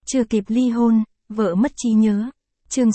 Chưa kịp ly hôn, vợ mất trí nhớ. Chương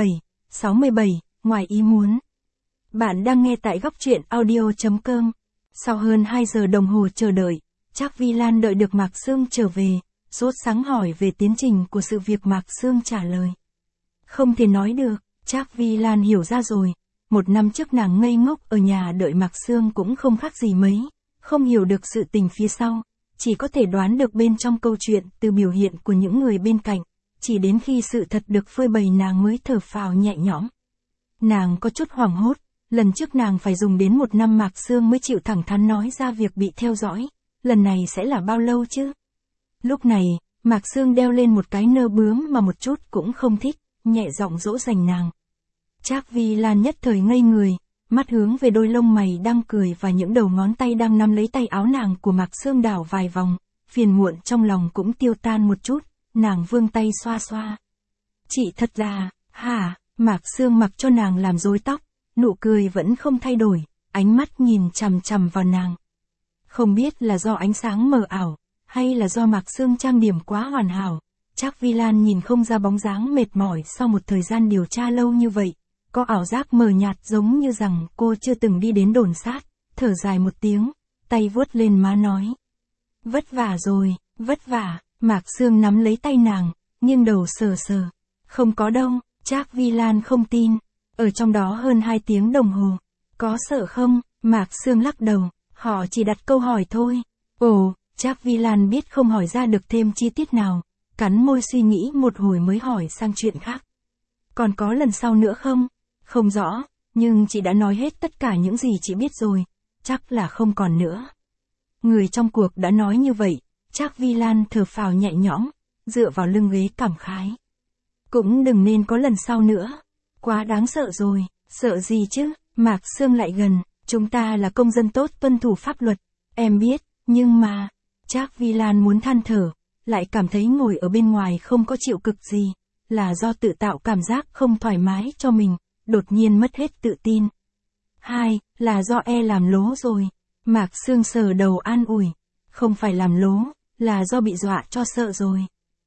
67, ngoài ý muốn. Bạn đang nghe tại góc truyện audio.com. Sau hơn 2 giờ đồng hồ chờ đợi, Trác Vi Lan đợi được Mạc Sương trở về, sốt sắng hỏi về tiến trình của sự việc. Mạc Sương trả lời. Không thể nói được, Trác Vi Lan hiểu ra rồi. 1 năm trước nàng ngây ngốc ở nhà đợi Mạc Sương cũng không khác gì mấy, không hiểu được sự tình phía sau, chỉ có thể đoán được bên trong câu chuyện từ biểu hiện của những người bên cạnh, chỉ đến khi sự thật được phơi bày nàng mới thở phào nhẹ nhõm. Nàng có chút hoảng hốt, lần trước nàng phải dùng đến 1 năm Mạc Sương mới chịu thẳng thắn nói ra việc bị theo dõi, lần này sẽ là bao lâu chứ? Lúc này, Mạc Sương đeo lên một cái nơ bướm mà một chút cũng không thích, nhẹ giọng dỗ dành nàng. Trác Vi Lan nhất thời ngây người, mắt hướng về đôi lông mày đang cười và những đầu ngón tay đang nắm lấy tay áo nàng của Mạc Sương đảo vài vòng, phiền muộn trong lòng cũng tiêu tan một chút, nàng vươn tay xoa xoa. Chị thật là, hả? Mạc Sương mặc cho nàng làm rối tóc, nụ cười vẫn không thay đổi, ánh mắt nhìn chằm chằm vào nàng. Không biết là do ánh sáng mờ ảo, hay là do Mạc Sương trang điểm quá hoàn hảo, Trác Vi Lan nhìn không ra bóng dáng mệt mỏi sau một thời gian điều tra lâu như vậy. Có ảo giác mờ nhạt giống như rằng cô chưa từng đi đến đồn sát, thở dài một tiếng, tay vuốt lên má nói. Vất vả rồi, vất vả. Mạc Sương nắm lấy tay nàng, nghiêng đầu sờ sờ. Không có đâu, Trác Vi Lan không tin. Ở trong đó hơn 2 tiếng đồng hồ. Có sợ không? Mạc Sương lắc đầu, họ chỉ đặt câu hỏi thôi. Ồ, Trác Vi Lan biết không hỏi ra được thêm chi tiết nào, cắn môi suy nghĩ một hồi mới hỏi sang chuyện khác. Còn có lần sau nữa không? Không rõ, nhưng chị đã nói hết tất cả những gì chị biết rồi, chắc là không còn nữa. Người trong cuộc đã nói như vậy, Trác Vi Lan thở phào nhẹ nhõm, dựa vào lưng ghế cảm khái. Cũng đừng nên có lần sau nữa, quá đáng sợ rồi, sợ gì chứ? Mạc Sương lại gần, chúng ta là công dân tốt tuân thủ pháp luật, em biết, nhưng mà, Trác Vi Lan muốn than thở, lại cảm thấy ngồi ở bên ngoài không có chịu cực gì, là do tự tạo cảm giác không thoải mái cho mình. Đột nhiên mất hết tự tin. 2. Là do làm lố rồi. Mạc Sương sờ đầu an ủi. Không phải làm lố, là do bị dọa cho sợ rồi.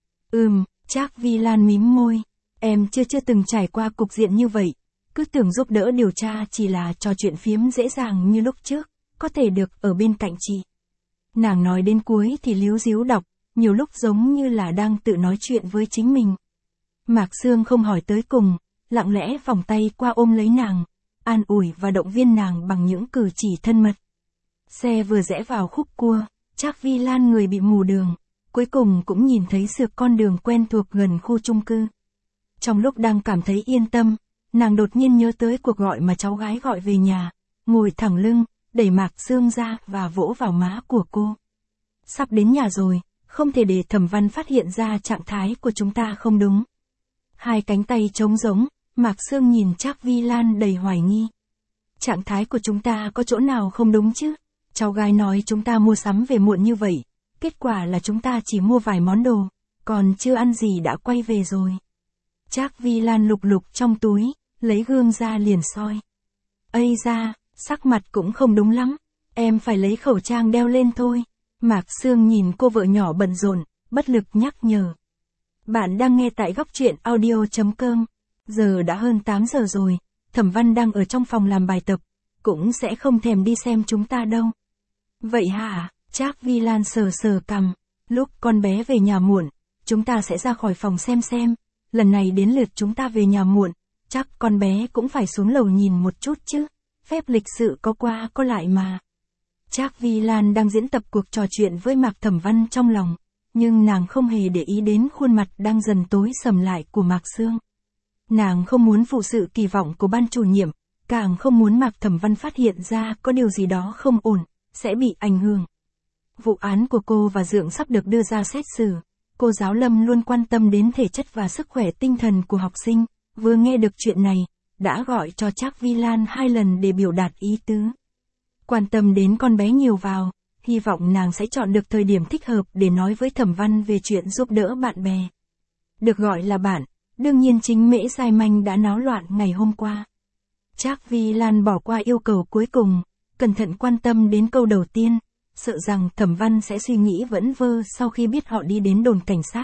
Trác Vi Lan mím môi. Em chưa từng trải qua cục diện như vậy. Cứ tưởng giúp đỡ điều tra chỉ là trò chuyện phiếm dễ dàng như lúc trước, có thể được ở bên cạnh chị. Nàng nói đến cuối thì líu díu đọc, nhiều lúc giống như là đang tự nói chuyện với chính mình. Mạc Sương không hỏi tới cùng. Lặng lẽ vòng tay qua ôm lấy nàng, an ủi và động viên nàng bằng những cử chỉ thân mật. Xe vừa rẽ vào khúc cua, Trác Vi Lan người bị mù đường, cuối cùng cũng nhìn thấy sượt con đường quen thuộc gần khu chung cư. Trong lúc đang cảm thấy yên tâm, nàng đột nhiên nhớ tới cuộc gọi mà cháu gái gọi về nhà, ngồi thẳng lưng, đẩy Mạc Sương ra và vỗ vào má của cô. Sắp đến nhà rồi, không thể để Thẩm Văn phát hiện ra trạng thái của chúng ta không đúng. Hai cánh tay trống rỗng. Mạc Sương nhìn Trác Vi Lan đầy hoài nghi. Trạng thái của chúng ta có chỗ nào không đúng chứ? Cháu gái nói chúng ta mua sắm về muộn như vậy. Kết quả là chúng ta chỉ mua vài món đồ, còn chưa ăn gì đã quay về rồi. Trác Vi Lan lục lục trong túi, lấy gương ra liền soi. Ây da, sắc mặt cũng không đúng lắm. Em phải lấy khẩu trang đeo lên thôi. Mạc Sương nhìn cô vợ nhỏ bận rộn, bất lực nhắc nhở. Bạn đang nghe tại góc truyện audio.com. Giờ đã hơn 8 giờ rồi, Thẩm Văn đang ở trong phòng làm bài tập, cũng sẽ không thèm đi xem chúng ta đâu. Vậy hả? Trác Vi Lan sờ sờ cằm, lúc con bé về nhà muộn, chúng ta sẽ ra khỏi phòng xem, lần này đến lượt chúng ta về nhà muộn, chắc con bé cũng phải xuống lầu nhìn một chút chứ, phép lịch sự có qua có lại mà. Trác Vi Lan đang diễn tập cuộc trò chuyện với Mạc Thẩm Văn trong lòng, nhưng nàng không hề để ý đến khuôn mặt đang dần tối sầm lại của Mạc Sương. Nàng không muốn phụ sự kỳ vọng của ban chủ nhiệm, càng không muốn Mạc Thẩm Văn phát hiện ra có điều gì đó không ổn, sẽ bị ảnh hưởng. Vụ án của cô và Dượng sắp được đưa ra xét xử, cô giáo Lâm luôn quan tâm đến thể chất và sức khỏe tinh thần của học sinh, vừa nghe được chuyện này, đã gọi cho Trác Vi Lan 2 lần để biểu đạt ý tứ. Quan tâm đến con bé nhiều vào, hy vọng nàng sẽ chọn được thời điểm thích hợp để nói với Thẩm Văn về chuyện giúp đỡ bạn bè. Được gọi là bạn. Đương nhiên chính Mễ Giai Manh đã náo loạn ngày hôm qua. Trác Vi Lan bỏ qua yêu cầu cuối cùng, cẩn thận quan tâm đến câu đầu tiên, sợ rằng Thẩm Văn sẽ suy nghĩ vẩn vơ sau khi biết họ đi đến đồn cảnh sát,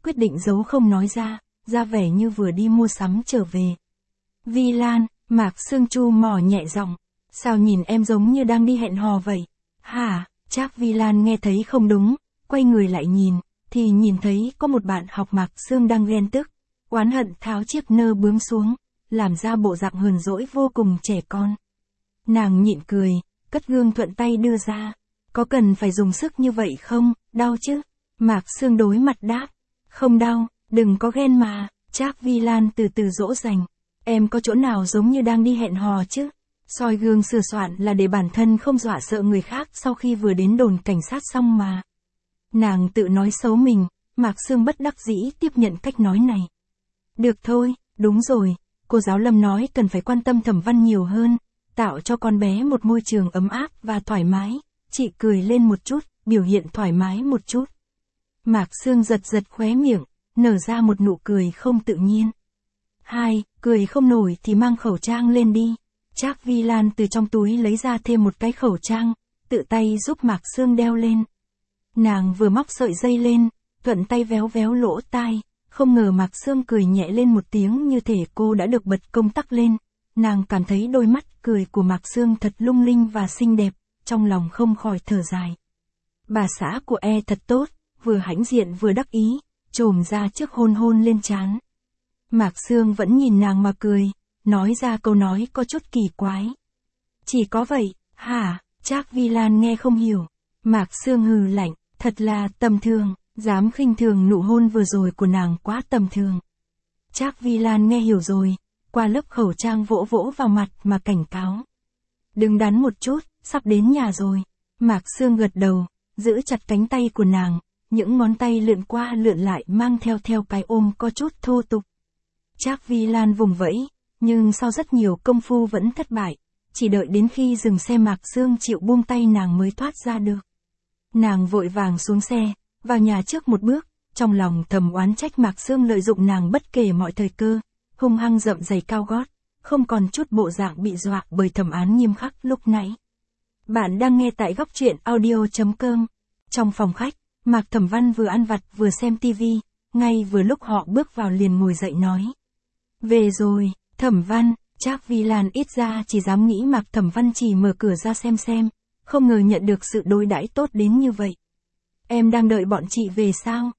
quyết định giấu không nói ra vẻ như vừa đi mua sắm trở về. Vi Lan, Mạc Sương chu mỏ nhẹ giọng, sao nhìn em giống như đang đi hẹn hò vậy? Hả? Trác Vi Lan nghe thấy không đúng, quay người lại nhìn, thì nhìn thấy có một bạn học Mạc Sương đang ghen tức, oán hận tháo chiếc nơ bướm xuống, làm ra bộ dạng hờn dỗi vô cùng trẻ con. Nàng nhịn cười, cất gương thuận tay đưa ra. Có cần phải dùng sức như vậy không, đau chứ? Mạc Sương đối mặt đáp. Không đau, đừng có ghen mà. Trác Vi Lan từ từ dỗ dành. Em có chỗ nào giống như đang đi hẹn hò chứ? Soi gương sửa soạn là để bản thân không dọa sợ người khác sau khi vừa đến đồn cảnh sát xong mà. Nàng tự nói xấu mình, Mạc Sương bất đắc dĩ tiếp nhận cách nói này. Được thôi, đúng rồi, cô giáo Lâm nói cần phải quan tâm Thẩm Văn nhiều hơn, tạo cho con bé một môi trường ấm áp và thoải mái. Chị cười lên một chút, biểu hiện thoải mái một chút. Mạc Sương giật khóe miệng, nở ra một nụ cười không tự nhiên. Cười không nổi thì mang khẩu trang lên đi. Trác Vi Lan từ trong túi lấy ra thêm một cái khẩu trang, tự tay giúp Mạc Sương đeo lên. Nàng vừa móc sợi dây lên, thuận tay véo véo lỗ tai, không ngờ Mạc Sương cười nhẹ lên một tiếng như thể cô đã được bật công tắc lên. Nàng cảm thấy đôi mắt cười của Mạc Sương thật lung linh và xinh đẹp, trong lòng không khỏi thở dài. Bà xã của thật tốt, vừa hãnh diện vừa đắc ý, chồm ra trước hôn lên trán. Mạc Sương vẫn nhìn nàng mà cười, nói ra câu nói có chút kỳ quái. Chỉ có vậy, hả? Trác Vi Lan nghe không hiểu. Mạc Sương hừ lạnh, thật là tầm thường, dám khinh thường nụ hôn vừa rồi của nàng quá tầm thường. Trác Vi Lan nghe hiểu rồi, qua lớp khẩu trang vỗ vào mặt mà cảnh cáo. Đừng đắn một chút, sắp đến nhà rồi. Mạc Sương gật đầu, giữ chặt cánh tay của nàng, những ngón tay lượn qua lượn lại mang theo cái ôm có chút thô tục. Trác Vi Lan vùng vẫy, nhưng sau rất nhiều công phu vẫn thất bại, chỉ đợi đến khi dừng xe Mạc Sương chịu buông tay nàng mới thoát ra được. Nàng vội vàng xuống xe, vào nhà trước một bước, trong lòng thầm oán trách Mạc Sương lợi dụng nàng bất kể mọi thời cơ, hung hăng dậm giày cao gót, không còn chút bộ dạng bị dọa bởi thẩm án nghiêm khắc lúc nãy. Bạn đang nghe tại góc truyện audio.com. Trong phòng khách, Mạc Thẩm Văn vừa ăn vặt vừa xem tivi, ngay vừa lúc họ bước vào liền ngồi dậy nói. Về rồi, Thẩm Văn. Trác Vi Lan ít ra chỉ dám nghĩ Mạc Thẩm Văn chỉ mở cửa ra xem, không ngờ nhận được sự đối đãi tốt đến như vậy. Em đang đợi bọn chị về sao?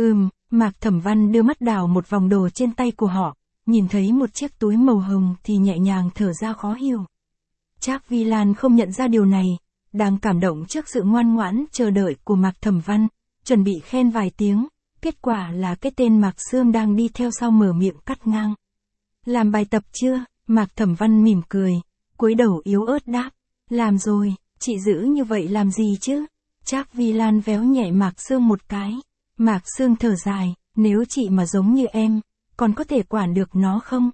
Mạc Thẩm Văn đưa mắt đảo một vòng đồ trên tay của họ, nhìn thấy một chiếc túi màu hồng thì nhẹ nhàng thở ra khó hiểu. Trác Vi Lan không nhận ra điều này, đang cảm động trước sự ngoan ngoãn chờ đợi của Mạc Thẩm Văn, chuẩn bị khen vài tiếng, kết quả là cái tên Mạc Sương đang đi theo sau mở miệng cắt ngang. Làm bài tập chưa? Mạc Thẩm Văn mỉm cười, cúi đầu yếu ớt đáp. Làm rồi, chị giữ như vậy làm gì chứ? Trác Vi Lan véo nhẹ Mạc Sương một cái. Mạc Sương thở dài, nếu chị mà giống như em, còn có thể quản được nó không?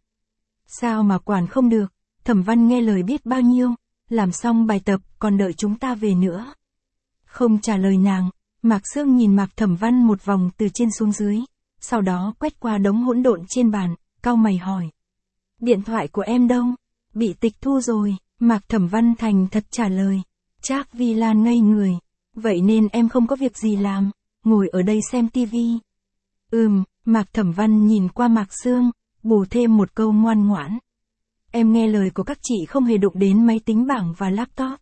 Sao mà quản không được? Thẩm Văn nghe lời biết bao nhiêu, làm xong bài tập còn đợi chúng ta về nữa. Không trả lời nàng, Mạc Sương nhìn Mạc Thẩm Văn một vòng từ trên xuống dưới, sau đó quét qua đống hỗn độn trên bàn, cau mày hỏi. Điện thoại của em đâu? Bị tịch thu rồi, Mạc Thẩm Văn thành thật trả lời. Trác Vi Lan ngây người. Vậy nên em không có việc gì làm, ngồi ở đây xem tivi. Mạc Thẩm Văn nhìn qua Mạc Sương, bù thêm một câu ngoan ngoãn. Em nghe lời của các chị không hề đụng đến máy tính bảng và laptop.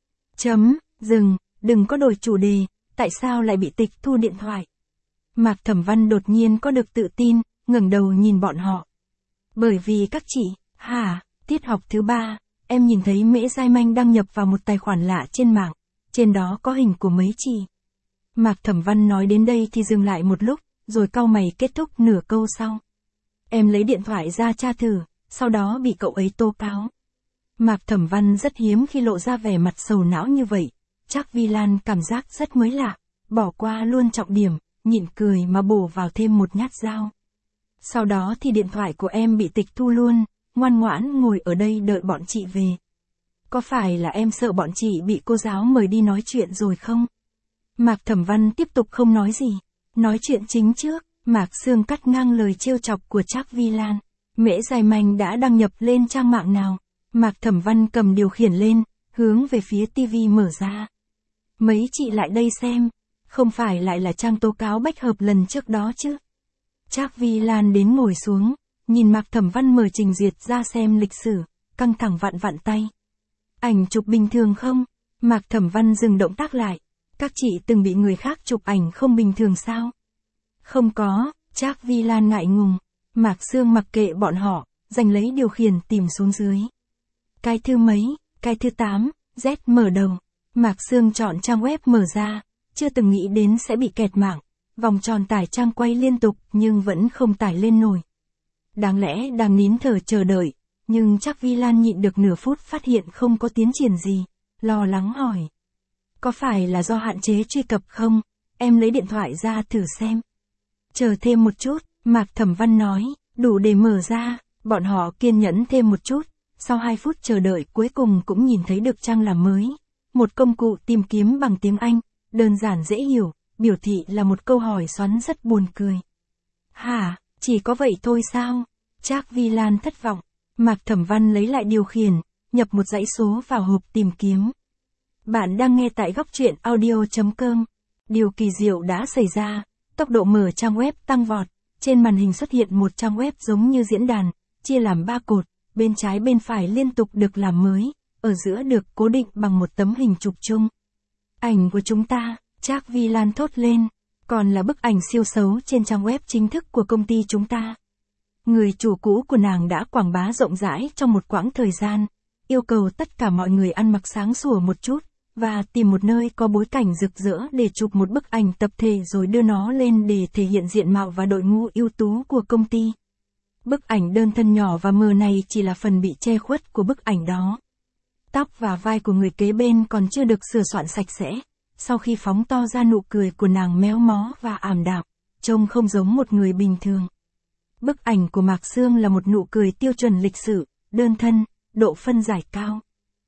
Dừng, đừng có đổi chủ đề, tại sao lại bị tịch thu điện thoại? Mạc Thẩm Văn đột nhiên có được tự tin, ngẩng đầu nhìn bọn họ. Bởi vì các chị, tiết học thứ 3, em nhìn thấy Mễ Giai Manh đăng nhập vào một tài khoản lạ trên mạng, trên đó có hình của mấy chị. Mạc Thẩm Văn nói đến đây thì dừng lại một lúc, rồi cau mày kết thúc nửa câu sau. Em lấy điện thoại ra tra thử, sau đó bị cậu ấy tố cáo. Mạc Thẩm Văn rất hiếm khi lộ ra vẻ mặt sầu não như vậy, Trác Vi Lan cảm giác rất mới lạ, bỏ qua luôn trọng điểm, nhịn cười mà bổ vào thêm một nhát dao. Sau đó thì điện thoại của em bị tịch thu luôn, ngoan ngoãn ngồi ở đây đợi bọn chị về. Có phải là em sợ bọn chị bị cô giáo mời đi nói chuyện rồi không? Mạc Thẩm Văn tiếp tục không nói gì, nói chuyện chính trước, Mạc Sương cắt ngang lời trêu chọc của Trác Vi Lan. Mễ Giai Manh đã đăng nhập lên trang mạng nào? Mạc Thẩm Văn cầm điều khiển lên, hướng về phía tivi mở ra. Mấy chị lại đây xem, không phải lại là trang tố cáo bách hợp lần trước đó chứ? Trác Vi Lan đến ngồi xuống, nhìn Mạc Thẩm Văn mở trình duyệt ra xem lịch sử, căng thẳng vặn vặn tay. Ảnh chụp bình thường không? Mạc Thẩm Văn dừng động tác lại. Các chị từng bị người khác chụp ảnh không bình thường sao? Không có, Trác Vi Lan ngại ngùng. Mạc Sương mặc kệ bọn họ, giành lấy điều khiển tìm xuống dưới. Cái thứ mấy, cái thứ 8, Z mở đầu. Mạc Sương chọn trang web mở ra, chưa từng nghĩ đến sẽ bị kẹt mạng. Vòng tròn tải trang quay liên tục nhưng vẫn không tải lên nổi. Đáng lẽ đang nín thở chờ đợi, nhưng Trác Vi Lan nhịn được nửa phút phát hiện không có tiến triển gì, lo lắng hỏi. Có phải là do hạn chế truy cập không? Em lấy điện thoại ra thử xem. Chờ thêm một chút, Mạc Thẩm Văn nói, đủ để mở ra. Bọn họ kiên nhẫn thêm một chút, sau 2 phút chờ đợi cuối cùng cũng nhìn thấy được trang làm mới. Một công cụ tìm kiếm bằng tiếng Anh, đơn giản dễ hiểu, biểu thị là một câu hỏi xoắn rất buồn cười. Hả, chỉ có vậy thôi sao? Trác Vi Lan thất vọng. Mạc Thẩm Văn lấy lại điều khiển, nhập một dãy số vào hộp tìm kiếm. Bạn đang nghe tại góc truyện audio.com. Điều kỳ diệu đã xảy ra, tốc độ mở trang web tăng vọt, trên màn hình xuất hiện một trang web giống như diễn đàn, chia làm 3 cột, bên trái bên phải liên tục được làm mới, ở giữa được cố định bằng một tấm hình chụp chung. Ảnh của chúng ta, Trác Vi Lan thốt lên, còn là bức ảnh siêu xấu trên trang web chính thức của công ty chúng ta. Người chủ cũ của nàng đã quảng bá rộng rãi trong một quãng thời gian, yêu cầu tất cả mọi người ăn mặc sáng sủa một chút, và tìm một nơi có bối cảnh rực rỡ để chụp một bức ảnh tập thể rồi đưa nó lên để thể hiện diện mạo và đội ngũ ưu tú của công ty. Bức ảnh đơn thân nhỏ và mờ này chỉ là phần bị che khuất của bức ảnh đó. Tóc và vai của người kế bên còn chưa được sửa soạn sạch sẽ, sau khi phóng to ra nụ cười của nàng méo mó và ảm đạm, trông không giống một người bình thường. Bức ảnh của Mạc Sương là một nụ cười tiêu chuẩn lịch sự, đơn thân, độ phân giải cao.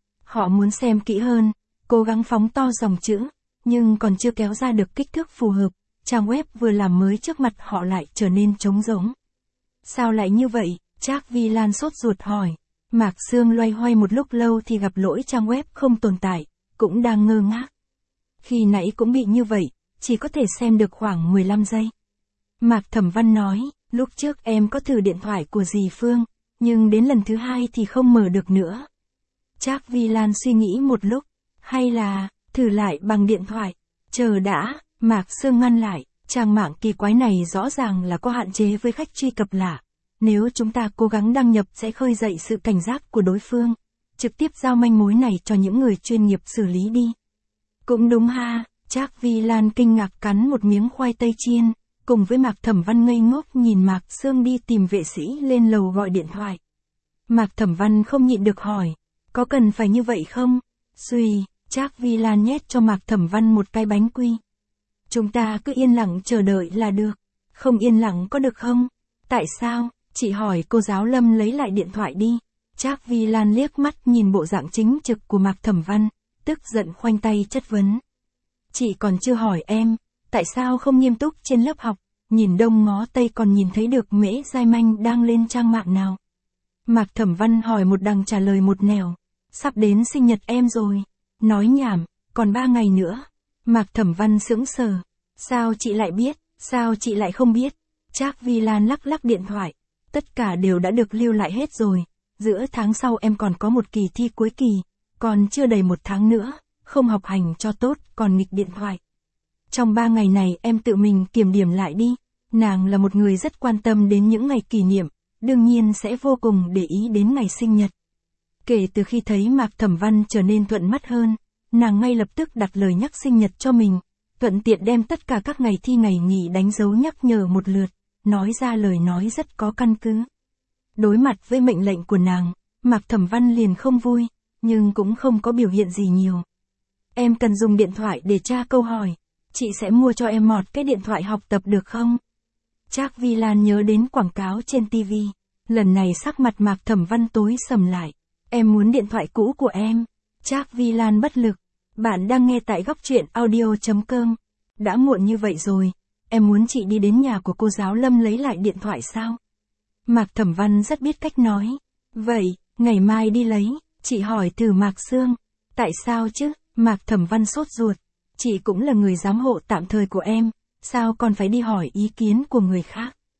Họ muốn xem kỹ hơn, cố gắng phóng to dòng chữ, nhưng còn chưa kéo ra được kích thước phù hợp, trang web vừa làm mới trước mặt họ lại trở nên trống rỗng. Sao lại như vậy? Trác Vi Lan sốt ruột hỏi. Mạc Sương loay hoay một lúc lâu thì gặp lỗi trang web không tồn tại, cũng đang ngơ ngác. Khi nãy cũng bị như vậy, chỉ có thể xem được khoảng 15 giây. Mạc Thẩm Văn nói, lúc trước em có thử điện thoại của dì Phương, nhưng đến lần thứ 2 thì không mở được nữa. Trác Vi Lan suy nghĩ một lúc, hay là, thử lại bằng điện thoại. Chờ đã, Mạc Sương ngăn lại, trang mạng kỳ quái này rõ ràng là có hạn chế với khách truy cập lạ. Nếu chúng ta cố gắng đăng nhập sẽ khơi dậy sự cảnh giác của đối phương. Trực tiếp giao manh mối này cho những người chuyên nghiệp xử lý đi. Cũng đúng ha, Trác Vi Lan kinh ngạc cắn một miếng khoai tây chiên, cùng với Mạc Thẩm Văn ngây ngốc nhìn Mạc Sương đi tìm vệ sĩ lên lầu gọi điện thoại. Mạc Thẩm Văn không nhịn được hỏi, có cần phải như vậy không? Xuy, Trác Vi Lan nhét cho Mạc Thẩm Văn một cái bánh quy. Chúng ta cứ yên lặng chờ đợi là được. Không yên lặng có được không? Tại sao? Chị hỏi cô giáo Lâm lấy lại điện thoại đi. Trác Vi Lan liếc mắt nhìn bộ dạng chính trực của Mạc Thẩm Văn, tức giận khoanh tay chất vấn. Chị còn chưa hỏi em, tại sao không nghiêm túc trên lớp học, nhìn đông ngó tây còn nhìn thấy được Mễ Giai Manh đang lên trang mạng nào. Mạc Thẩm Văn hỏi một đằng trả lời một nẻo, sắp đến sinh nhật em rồi. Nói nhảm, còn 3 ngày nữa. Mạc Thẩm Văn sững sờ. Sao chị lại biết, sao chị lại không biết? Trác Vi Lan lắc lắc điện thoại. Tất cả đều đã được lưu lại hết rồi. Giữa tháng sau em còn có một kỳ thi cuối kỳ. Còn chưa đầy 1 tháng nữa. Không học hành cho tốt, còn nghịch điện thoại. Trong 3 ngày này em tự mình kiểm điểm lại đi. Nàng là một người rất quan tâm đến những ngày kỷ niệm. Đương nhiên sẽ vô cùng để ý đến ngày sinh nhật. Kể từ khi thấy Mạc Thẩm Văn trở nên thuận mắt hơn, nàng ngay lập tức đặt lời nhắc sinh nhật cho mình, thuận tiện đem tất cả các ngày thi ngày nghỉ đánh dấu nhắc nhở một lượt, nói ra lời nói rất có căn cứ. Đối mặt với mệnh lệnh của nàng, Mạc Thẩm Văn liền không vui, nhưng cũng không có biểu hiện gì nhiều. Em cần dùng điện thoại để tra câu hỏi, chị sẽ mua cho em một cái điện thoại học tập được không? Trác Vi Lan nhớ đến quảng cáo trên TV, lần này sắc mặt Mạc Thẩm Văn tối sầm lại. Em muốn điện thoại cũ của em. Trác Vi Lan bất lực. Bạn đang nghe tại góc truyện audio.com. Đã muộn như vậy rồi. Em muốn chị đi đến nhà của cô giáo Lâm lấy lại điện thoại sao? Mạc Thẩm Văn rất biết cách nói. Vậy, ngày mai đi lấy. Chị hỏi thử Mạc Sương. Tại sao chứ? Mạc Thẩm Văn sốt ruột. Chị cũng là người giám hộ tạm thời của em. Sao còn phải đi hỏi ý kiến của người khác?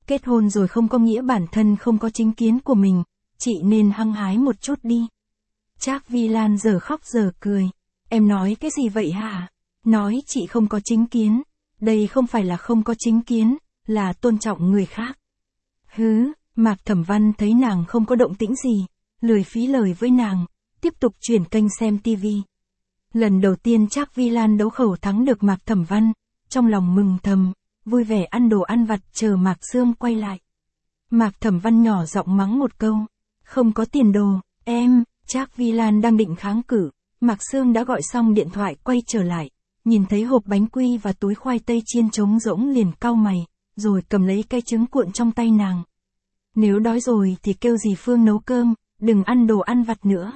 Kết hôn rồi không có nghĩa bản thân không có chính kiến của mình, chị nên hăng hái một chút đi. Trác Vi Lan giờ khóc giờ cười. Em nói cái gì vậy hả? Nói chị không có chính kiến. Đây không phải là không có chính kiến, là tôn trọng người khác. Hứ, Mạc Thẩm Văn thấy nàng không có động tĩnh gì, lười phí lời với nàng, tiếp tục chuyển kênh xem tivi. Lần đầu tiên Trác Vi Lan đấu khẩu thắng được Mạc Thẩm Văn, trong lòng mừng thầm, vui vẻ ăn đồ ăn vặt chờ Mạc Sương quay lại. Mạc Thẩm Văn nhỏ giọng mắng một câu, không có tiền đồ, em. Trác Vi Lan đang định kháng cự, Mạc Sương đã gọi xong điện thoại quay trở lại, nhìn thấy hộp bánh quy và túi khoai tây chiên trống rỗng liền cau mày, rồi cầm lấy cái trứng cuộn trong tay nàng. Nếu đói rồi thì kêu dì Phương nấu cơm, đừng ăn đồ ăn vặt nữa.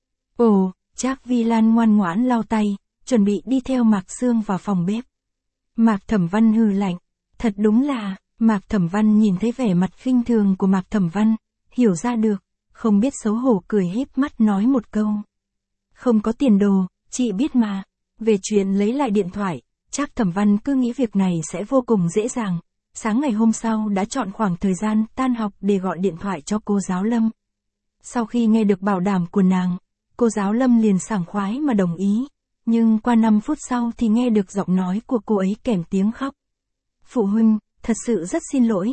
Ồ, Trác Vi Lan ngoan ngoãn lau tay, chuẩn bị đi theo Mạc Sương vào phòng bếp. Mạc Thẩm Văn hừ lạnh, thật đúng là, Mạc Thẩm Văn nhìn thấy vẻ mặt khinh thường của Mạc Thẩm Văn, hiểu ra được, không biết xấu hổ cười híp mắt nói một câu. Không có tiền đồ, chị biết mà. Về chuyện lấy lại điện thoại, Trác Thẩm Văn cứ nghĩ việc này sẽ vô cùng dễ dàng. Sáng ngày hôm sau đã chọn khoảng thời gian tan học để gọi điện thoại cho cô giáo Lâm. Sau khi nghe được bảo đảm của nàng, cô giáo Lâm liền sảng khoái mà đồng ý. Nhưng qua 5 phút sau thì nghe được giọng nói của cô ấy kèm tiếng khóc. Phụ huynh, thật sự rất xin lỗi,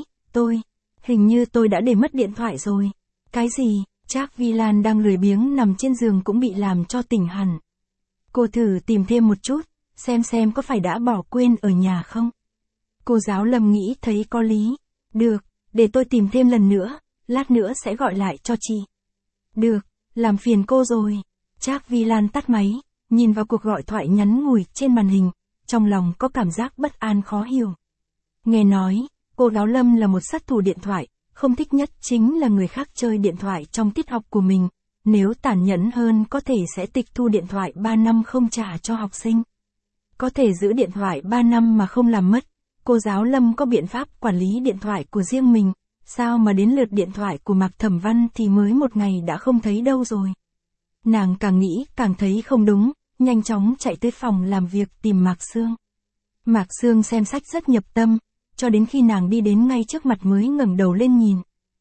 hình như tôi đã để mất điện thoại rồi. Cái gì? Trác Vi Lan đang lười biếng nằm trên giường cũng bị làm cho tỉnh hẳn. Cô thử tìm thêm một chút, xem có phải đã bỏ quên ở nhà không? Cô giáo Lâm nghĩ thấy có lý. Được, để tôi tìm thêm lần nữa, lát nữa sẽ gọi lại cho chị. Được, làm phiền cô rồi. Trác Vi Lan tắt máy, nhìn vào cuộc gọi thoại nhắn ngủi trên màn hình, trong lòng có cảm giác bất an khó hiểu. Nghe nói, cô giáo Lâm là một sát thủ điện thoại, không thích nhất chính là người khác chơi điện thoại trong tiết học của mình. Nếu tàn nhẫn hơn có thể sẽ tịch thu điện thoại 3 năm không trả cho học sinh. Có thể giữ điện thoại 3 năm mà không làm mất. Cô giáo Lâm có biện pháp quản lý điện thoại của riêng mình, sao mà đến lượt điện thoại của Mạc Thẩm Văn thì mới một ngày đã không thấy đâu rồi. Nàng càng nghĩ càng thấy không đúng, nhanh chóng chạy tới phòng làm việc tìm Mạc Sương. Mạc Sương xem sách rất nhập tâm, cho đến khi nàng đi đến ngay trước mặt mới ngẩng đầu lên nhìn.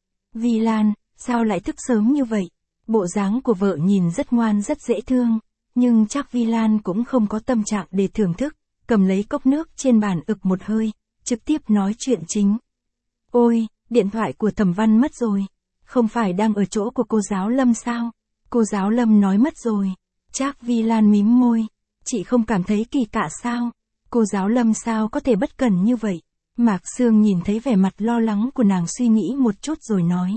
Vi Lan, sao lại thức sớm như vậy? Bộ dáng của vợ nhìn rất ngoan rất dễ thương, nhưng chắc Vi Lan cũng không có tâm trạng để thưởng thức, cầm lấy cốc nước trên bàn ực một hơi, trực tiếp nói chuyện chính. Ôi, điện thoại của Thẩm Văn mất rồi, không phải đang ở chỗ của cô giáo Lâm sao? Cô giáo Lâm nói mất rồi. Trác Vi Lan mím môi, chị không cảm thấy kỳ lạ sao? Cô giáo Lâm sao có thể bất cẩn như vậy? Mạc Sương nhìn thấy vẻ mặt lo lắng của nàng suy nghĩ một chút rồi nói.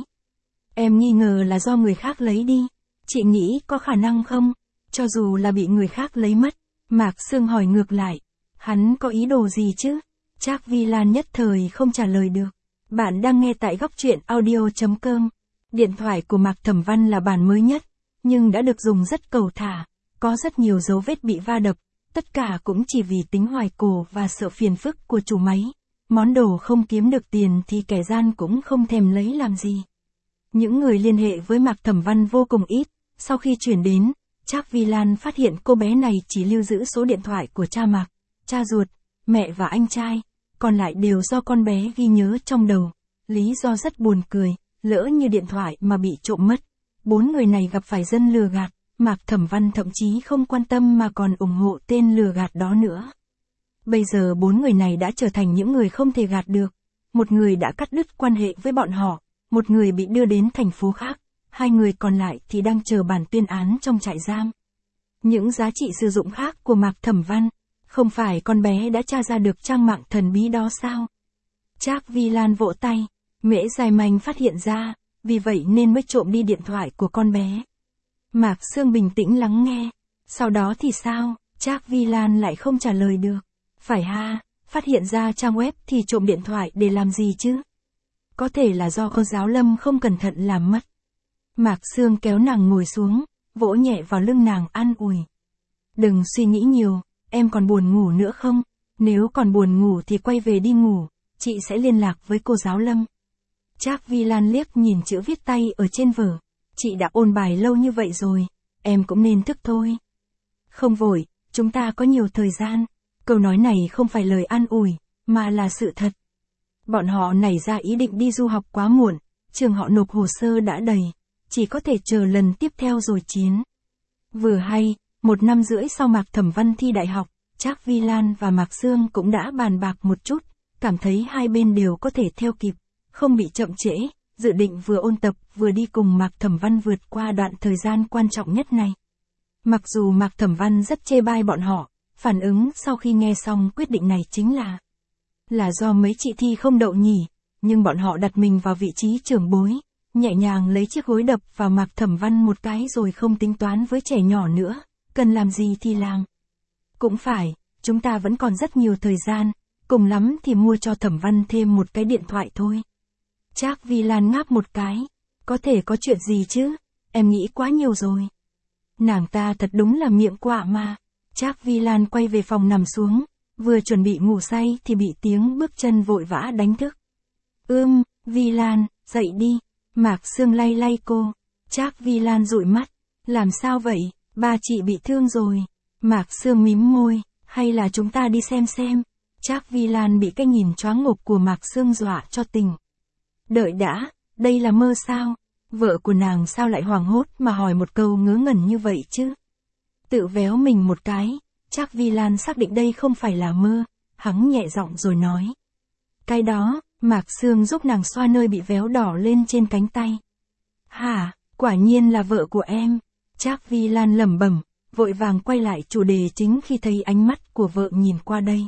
Em nghi ngờ là do người khác lấy đi. Chị nghĩ có khả năng không? Cho dù là bị người khác lấy mất. Mạc Sương hỏi ngược lại. Hắn có ý đồ gì chứ? Trác Vi Lan nhất thời không trả lời được. Bạn đang nghe tại góc truyện audio.com. Điện thoại của Mạc Thẩm Văn là bản mới nhất, nhưng đã được dùng rất cầu thả. Có rất nhiều dấu vết bị va đập. Tất cả cũng chỉ vì tính hoài cổ và sợ phiền phức của chủ máy. Món đồ không kiếm được tiền thì kẻ gian cũng không thèm lấy làm gì. Những người liên hệ với Mạc Thẩm Văn vô cùng ít. Sau khi chuyển đến, Trác Vi Lan phát hiện cô bé này chỉ lưu giữ số điện thoại của cha Mạc, cha ruột, mẹ và anh trai. Còn lại đều do con bé ghi nhớ trong đầu. Lý do rất buồn cười, lỡ như điện thoại mà bị trộm mất. 4 người này gặp phải dân lừa gạt. Mạc Thẩm Văn thậm chí không quan tâm mà còn ủng hộ tên lừa gạt đó nữa. Bây giờ 4 người này đã trở thành những người không thể gạt được. Một người đã cắt đứt quan hệ với bọn họ, một người bị đưa đến thành phố khác, 2 người còn lại thì đang chờ bản tuyên án trong trại giam. Những giá trị sử dụng khác của Mạc Thẩm Văn, không phải con bé đã tra ra được trang mạng thần bí đó sao? Trác Vi Lan vỗ tay, Mễ Dài Manh phát hiện ra, vì vậy nên mới trộm đi điện thoại của con bé. Mạc Sương bình tĩnh lắng nghe, sau đó thì sao? Trác Vi Lan lại không trả lời được. Phải ha, phát hiện ra trang web thì trộm điện thoại để làm gì chứ? Có thể là do cô giáo Lâm không cẩn thận làm mất. Mạc Sương kéo nàng ngồi xuống, vỗ nhẹ vào lưng nàng an ủi. Đừng suy nghĩ nhiều, em còn buồn ngủ nữa không? Nếu còn buồn ngủ thì quay về đi ngủ, chị sẽ liên lạc với cô giáo Lâm. Trác Vi Lan liếc nhìn chữ viết tay ở trên vở. Chị đã ôn bài lâu như vậy rồi, em cũng nên thức thôi. Không vội, chúng ta có nhiều thời gian. Câu nói này không phải lời an ủi, mà là sự thật. Bọn họ nảy ra ý định đi du học quá muộn, trường họ nộp hồ sơ đã đầy, chỉ có thể chờ lần tiếp theo rồi chiến. Vừa hay, 1 năm rưỡi sau Mạc Thẩm Văn thi đại học, Trác Vi Lan và Mạc Sương cũng đã bàn bạc một chút, cảm thấy hai bên đều có thể theo kịp, không bị chậm trễ, dự định vừa ôn tập vừa đi cùng Mạc Thẩm Văn vượt qua đoạn thời gian quan trọng nhất này. Mặc dù Mạc Thẩm Văn rất chê bai bọn họ, phản ứng sau khi nghe xong quyết định này chính là do mấy chị thi không đậu nhỉ, nhưng bọn họ đặt mình vào vị trí trưởng bối, nhẹ nhàng lấy chiếc gối đập vào Mạc Thẩm Văn một cái rồi không tính toán với trẻ nhỏ nữa, cần làm gì thì làm. Cũng phải, chúng ta vẫn còn rất nhiều thời gian, cùng lắm thì mua cho Thẩm Văn thêm một cái điện thoại thôi. Trác Vi Lan ngáp một cái, có thể có chuyện gì chứ, em nghĩ quá nhiều rồi. Nàng ta thật đúng là miệng quạ mà. Trác Vi Lan quay về phòng nằm xuống, vừa chuẩn bị ngủ say thì bị tiếng bước chân vội vã đánh thức. Vi Lan, dậy đi. Mạc Sương lay lay cô. Trác Vi Lan dụi mắt. Làm sao vậy, ba chị bị thương rồi. Mạc Sương mím môi, hay là chúng ta đi xem. Trác Vi Lan bị cái nhìn choáng ngộp của Mạc Sương dọa cho tỉnh. Đợi đã, đây là mơ sao? Vợ của nàng sao lại hoảng hốt mà hỏi một câu ngớ ngẩn như vậy chứ? Tự véo mình một cái, Trác Vi Lan xác định đây không phải là mơ, hắn nhẹ giọng rồi nói. Cái đó, Mạc Sương giúp nàng xoa nơi bị véo đỏ lên trên cánh tay. Hả, quả nhiên là vợ của em. Trác Vi Lan lẩm bẩm, vội vàng quay lại chủ đề chính khi thấy ánh mắt của vợ nhìn qua đây.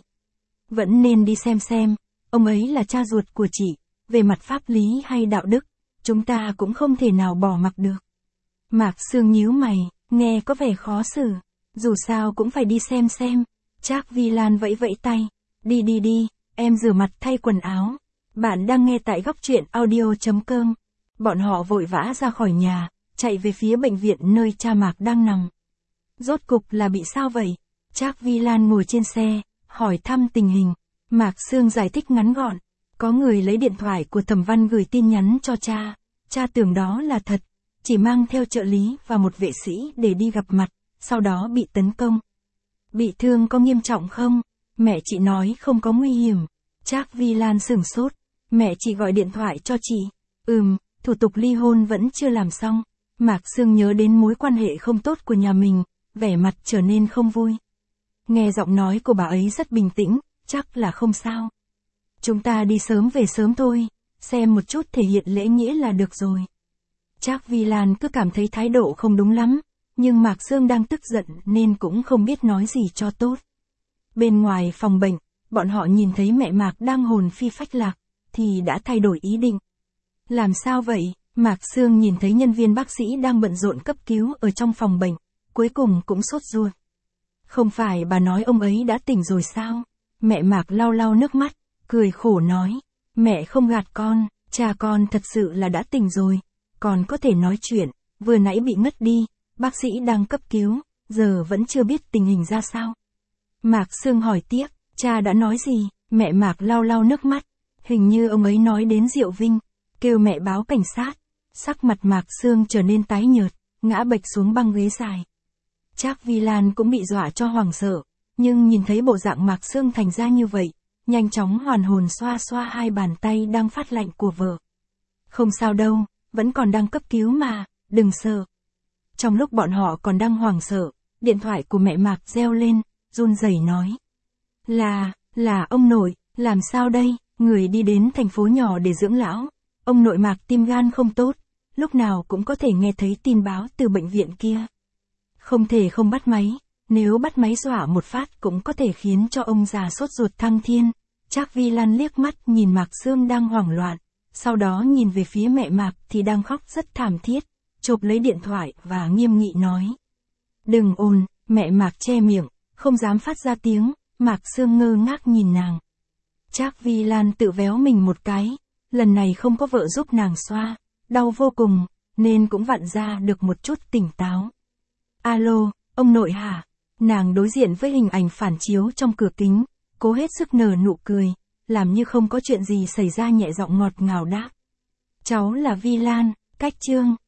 Vẫn nên đi xem, ông ấy là cha ruột của chị, về mặt pháp lý hay đạo đức, chúng ta cũng không thể nào bỏ mặc được. Mạc Sương nhíu mày, nghe có vẻ khó xử, dù sao cũng phải đi xem. Trác Vi Lan vẫy vẫy tay, đi, em rửa mặt thay quần áo. Bạn đang nghe tại góc truyện audio.com. Bọn họ vội vã ra khỏi nhà, chạy về phía bệnh viện nơi cha Mạc đang nằm. Rốt cục là bị sao vậy? Trác Vi Lan ngồi trên xe, hỏi thăm tình hình. Mạc Sương giải thích ngắn gọn, có người lấy điện thoại của Thẩm Văn gửi tin nhắn cho cha tưởng đó là thật, chỉ mang theo trợ lý và một vệ sĩ để đi gặp mặt, sau đó bị tấn công. Bị thương có nghiêm trọng không? Mẹ chị nói không có nguy hiểm. Trác Vi Lan sửng sốt, mẹ chị gọi điện thoại cho chị. Thủ tục ly hôn vẫn chưa làm xong. Mạc Sương nhớ đến mối quan hệ không tốt của nhà mình, vẻ mặt trở nên không vui. Nghe giọng nói của bà ấy rất bình tĩnh, chắc là không sao. Chúng ta đi sớm về sớm thôi, xem một chút thể hiện lễ nghĩa là được rồi. Trác Vi Lan cứ cảm thấy thái độ không đúng lắm, nhưng Mạc Sương đang tức giận nên cũng không biết nói gì cho tốt. Bên ngoài phòng bệnh, bọn họ nhìn thấy mẹ Mạc đang hồn phi phách lạc, thì đã thay đổi ý định. Làm sao vậy? Mạc Sương nhìn thấy nhân viên bác sĩ đang bận rộn cấp cứu ở trong phòng bệnh, cuối cùng cũng sốt ruột. Không phải bà nói ông ấy đã tỉnh rồi sao? Mẹ Mạc lau lau nước mắt, cười khổ nói. Mẹ không gạt con, cha con thật sự là đã tỉnh rồi, còn có thể nói chuyện, vừa nãy bị ngất đi, bác sĩ đang cấp cứu, giờ vẫn chưa biết tình hình ra sao. Mạc Sương hỏi tiếp, cha đã nói gì? Mẹ Mạc lau lau nước mắt, hình như ông ấy nói đến Diệu Vinh, kêu mẹ báo cảnh sát. Sắc mặt Mạc Sương trở nên tái nhợt, ngã bệch xuống băng ghế dài. Trác Vi Lan cũng bị dọa cho hoảng sợ, nhưng nhìn thấy bộ dạng Mạc Sương thành ra như vậy, nhanh chóng hoàn hồn xoa xoa hai bàn tay đang phát lạnh của vợ. Không sao đâu, vẫn còn đang cấp cứu mà, đừng sợ. Trong lúc bọn họ còn đang hoảng sợ, điện thoại của mẹ Mạc reo lên, run rẩy nói. Là ông nội, làm sao đây? Người đi đến thành phố nhỏ để dưỡng lão. Ông nội Mạc tim gan không tốt, lúc nào cũng có thể nghe thấy tin báo từ bệnh viện kia. Không thể không bắt máy, nếu bắt máy dọa một phát cũng có thể khiến cho ông già sốt ruột thăng thiên. Trác Vi Lan liếc mắt nhìn Mạc Sương đang hoảng loạn, sau đó nhìn về phía mẹ Mạc thì đang khóc rất thảm thiết, chộp lấy điện thoại và nghiêm nghị nói. Đừng ồn, mẹ Mạc che miệng, không dám phát ra tiếng, Mạc Sương ngơ ngác nhìn nàng. Trác Vi Lan tự véo mình một cái, lần này không có vợ giúp nàng xoa, đau vô cùng, nên cũng vặn ra được một chút tỉnh táo. Alo, ông nội hả? Nàng đối diện với hình ảnh phản chiếu trong cửa kính, cố hết sức nở nụ cười, làm như không có chuyện gì xảy ra nhẹ giọng ngọt ngào đáp. Cháu là Vi Lan, cách Trương,